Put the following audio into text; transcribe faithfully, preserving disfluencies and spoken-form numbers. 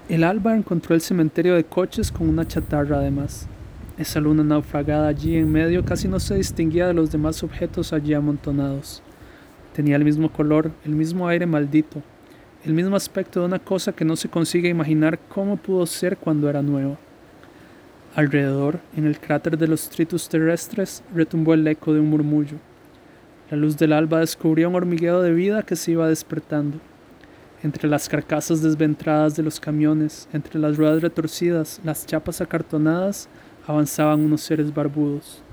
El alba encontró el cementerio de coches con una chatarra además. Esa luna naufragada allí en medio casi no se distinguía de los demás objetos allí amontonados. Tenía el mismo color, el mismo aire maldito, el mismo aspecto de una cosa que no se consigue imaginar cómo pudo ser cuando era nueva. Alrededor, en el cráter de los tritus terrestres, retumbó el eco de un murmullo. La luz del alba descubrió un hormigueo de vida que se iba despertando. Entre las carcasas desventradas de los camiones, entre las ruedas retorcidas, las chapas acartonadas, avanzaban unos seres barbudos.